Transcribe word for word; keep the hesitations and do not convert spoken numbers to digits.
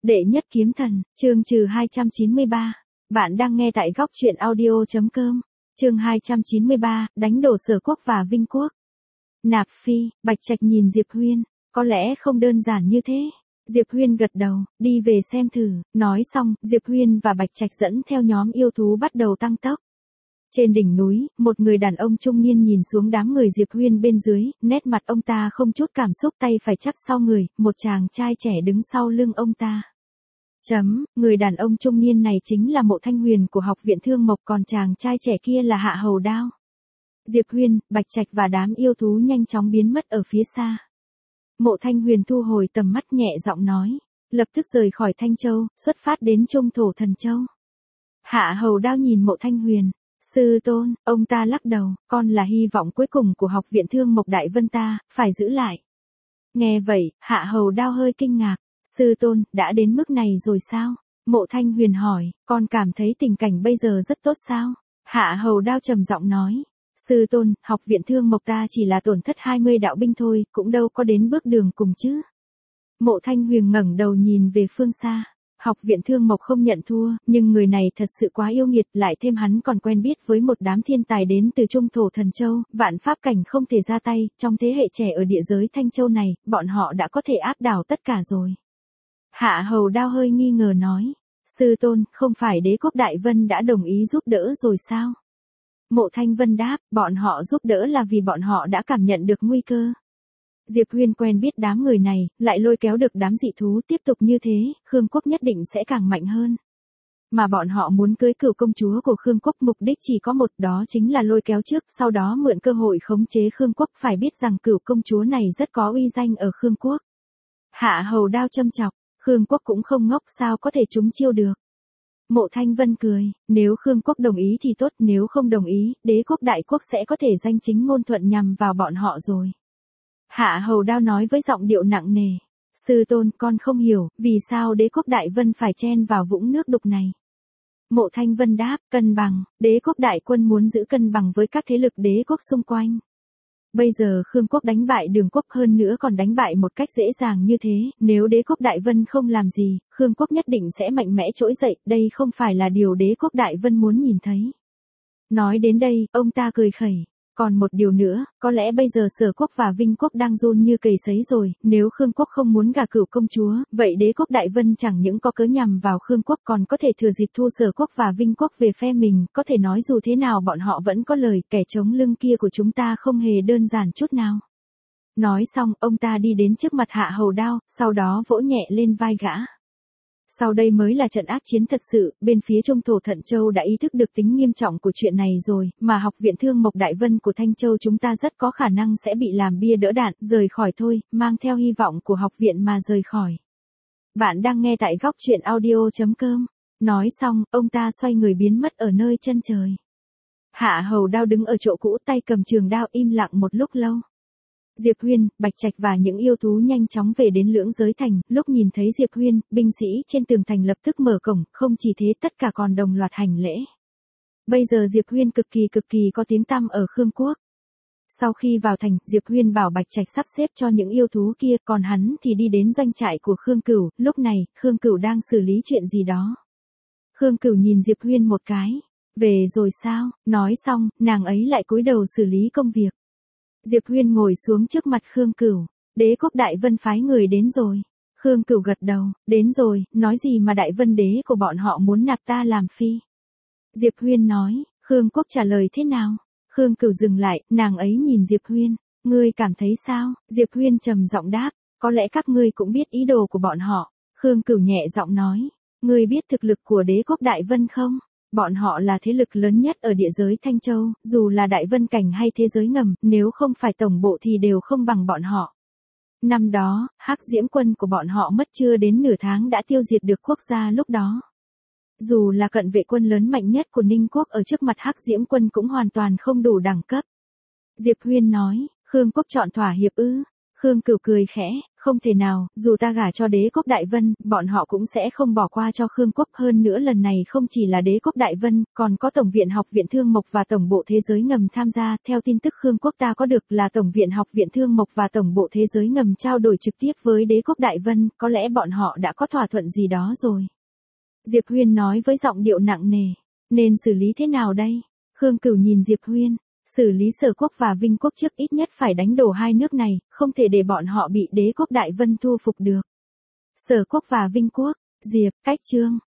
Đệ nhất kiếm thần, chương trừ hai trăm chín mươi ba. Bạn đang nghe tại góc truyện audio.com. Chương hai trăm chín mươi ba, đánh đổ Sở Quốc và Vinh Quốc. Nạp Phi, Bạch Trạch nhìn Diệp Huyên, có lẽ không đơn giản như thế. Diệp Huyên gật đầu, đi về xem thử, nói xong, Diệp Huyên và Bạch Trạch dẫn theo nhóm yêu thú bắt đầu tăng tốc. Trên đỉnh núi, một người đàn ông trung niên nhìn xuống đám người Diệp Huyên bên dưới, nét mặt ông ta không chút cảm xúc, tay phải chắp sau người, một chàng trai trẻ đứng sau lưng ông ta. Chấm, người đàn ông trung niên này chính là Mộ Thanh Huyền của Học viện Thương Mộc, còn chàng trai trẻ kia là Hạ Hầu Đao. Diệp Huyên, Bạch Trạch và đám yêu thú nhanh chóng biến mất ở phía xa. Mộ Thanh Huyền thu hồi tầm mắt, nhẹ giọng nói, lập tức rời khỏi Thanh Châu, xuất phát đến Trung Thổ Thần Châu. Hạ Hầu Đao nhìn Mộ Thanh Huyền, sư tôn, ông ta lắc đầu, con là hy vọng cuối cùng của Học viện Thương Mộc Đại Vân ta, phải giữ lại. Nghe vậy, Hạ Hầu Đao hơi kinh ngạc, sư tôn, đã đến mức này rồi sao? Mộ Thanh Huyền hỏi, con cảm thấy tình cảnh bây giờ rất tốt sao? Hạ Hầu Đao trầm giọng nói, sư tôn, Học viện Thương Mộc ta chỉ là tổn thất hai mươi đạo binh thôi, cũng đâu có đến bước đường cùng chứ. Mộ Thanh Huyền ngẩng đầu nhìn về phương xa. Học viện Thương Mộc không nhận thua, nhưng người này thật sự quá yêu nghiệt, lại thêm hắn còn quen biết với một đám thiên tài đến từ Trung Thổ Thần Châu, vạn pháp cảnh không thể ra tay, trong thế hệ trẻ ở địa giới Thanh Châu này, bọn họ đã có thể áp đảo tất cả rồi. Hạ Hầu Đao hơi nghi ngờ nói, sư tôn, không phải Đế quốc Đại Vân đã đồng ý giúp đỡ rồi sao? Mộ Thanh Vân đáp, bọn họ giúp đỡ là vì bọn họ đã cảm nhận được nguy cơ. Diệp Huyên quen biết đám người này, lại lôi kéo được đám dị thú, tiếp tục như thế, Khương Quốc nhất định sẽ càng mạnh hơn. Mà bọn họ muốn cưới cửu công chúa của Khương Quốc, mục đích chỉ có một, đó chính là lôi kéo trước, sau đó mượn cơ hội khống chế Khương Quốc. Phải biết rằng cửu công chúa này rất có uy danh ở Khương Quốc. Hạ Hầu Đao châm chọc, Khương Quốc cũng không ngốc, sao có thể trúng chiêu được. Mộ Thanh Vân cười, nếu Khương Quốc đồng ý thì tốt, nếu không đồng ý, Đế quốc Đại Quốc sẽ có thể danh chính ngôn thuận nhằm vào bọn họ rồi. Hạ Hầu Đao nói với giọng điệu nặng nề, sư tôn, con không hiểu, vì sao Đế quốc Đại Vân phải chen vào vũng nước đục này. Mộ Thanh Vân đáp, cân bằng, Đế quốc Đại Quân muốn giữ cân bằng với các thế lực đế quốc xung quanh. Bây giờ Khương Quốc đánh bại Đường Quốc, hơn nữa còn đánh bại một cách dễ dàng như thế, nếu Đế quốc Đại Vân không làm gì, Khương Quốc nhất định sẽ mạnh mẽ trỗi dậy, đây không phải là điều Đế quốc Đại Vân muốn nhìn thấy. Nói đến đây, ông ta cười khẩy. Còn một điều nữa, có lẽ bây giờ Sở Quốc và Vinh Quốc đang run như cầy sấy rồi, nếu Khương Quốc không muốn gả cửu công chúa, vậy Đế quốc Đại Vân chẳng những có cớ nhằm vào Khương Quốc, còn có thể thừa dịp thu Sở Quốc và Vinh Quốc về phe mình, có thể nói dù thế nào bọn họ vẫn có lời, kẻ chống lưng kia của chúng ta không hề đơn giản chút nào. Nói xong, ông ta đi đến trước mặt Hạ Hầu Đao, sau đó vỗ nhẹ lên vai gã. Sau đây mới là trận ác chiến thật sự, bên phía Trung Thổ Thận Châu đã ý thức được tính nghiêm trọng của chuyện này rồi, mà Học viện Thương Mộc Đại Vân của Thanh Châu chúng ta rất có khả năng sẽ bị làm bia đỡ đạn, rời khỏi thôi, mang theo hy vọng của học viện mà rời khỏi. Bạn đang nghe tại góc truyện audio.com. Nói xong, ông ta xoay người biến mất ở nơi chân trời. Hạ Hầu Đao đứng ở chỗ cũ, tay cầm trường đao, im lặng một lúc lâu. Diệp Huyên, Bạch Trạch và những yêu thú nhanh chóng về đến Lưỡng Giới Thành, lúc nhìn thấy Diệp Huyên, binh sĩ trên tường thành lập tức mở cổng, không chỉ thế tất cả còn đồng loạt hành lễ. Bây giờ Diệp Huyên cực kỳ cực kỳ có tiếng tăm ở Khương Quốc. Sau khi vào thành, Diệp Huyên bảo Bạch Trạch sắp xếp cho những yêu thú kia, còn hắn thì đi đến doanh trại của Khương Cửu, lúc này, Khương Cửu đang xử lý chuyện gì đó. Khương Cửu nhìn Diệp Huyên một cái, về rồi sao, nói xong, nàng ấy lại cúi đầu xử lý công việc. Diệp Huyên ngồi xuống trước mặt Khương Cửu, Đế quốc Đại Vân phái người đến rồi. Khương Cửu gật đầu, đến rồi, nói gì mà Đại Vân đế của bọn họ muốn nạp ta làm phi. Diệp Huyên nói, Khương Quốc trả lời thế nào? Khương Cửu dừng lại, nàng ấy nhìn Diệp Huyên, ngươi cảm thấy sao? Diệp Huyên trầm giọng đáp, có lẽ các ngươi cũng biết ý đồ của bọn họ. Khương Cửu nhẹ giọng nói, ngươi biết thực lực của Đế quốc Đại Vân không? Bọn họ là thế lực lớn nhất ở địa giới Thanh Châu, dù là Đại Vân Cảnh hay thế giới ngầm, nếu không phải tổng bộ thì đều không bằng bọn họ. Năm đó, Hắc Diễm quân của bọn họ mất chưa đến nửa tháng đã tiêu diệt được quốc gia lúc đó. Dù là cận vệ quân lớn mạnh nhất của Ninh Quốc ở trước mặt Hắc Diễm quân cũng hoàn toàn không đủ đẳng cấp. Diệp Huyên nói, Khương Quốc chọn thỏa hiệp ư? Khương Cửu cười khẽ, không thể nào, dù ta gả cho đế quốc Đại Vân, bọn họ cũng sẽ không bỏ qua cho Khương quốc, hơn nữa lần này không chỉ là đế quốc Đại Vân, còn có Tổng viện Học viện Thương Mộc và Tổng bộ Thế giới ngầm tham gia, theo tin tức Khương quốc ta có được là Tổng viện Học viện Thương Mộc và Tổng bộ Thế giới ngầm trao đổi trực tiếp với đế quốc Đại Vân, có lẽ bọn họ đã có thỏa thuận gì đó rồi. Diệp Huyên nói với giọng điệu nặng nề, nên xử lý thế nào đây? Khương Cửu nhìn Diệp Huyên. Xử lý Sở quốc và Vinh quốc trước, ít nhất phải đánh đổ hai nước này, không thể để bọn họ bị đế quốc Đại Vân thu phục được. Sở quốc và Vinh quốc, Diệp, cách chương.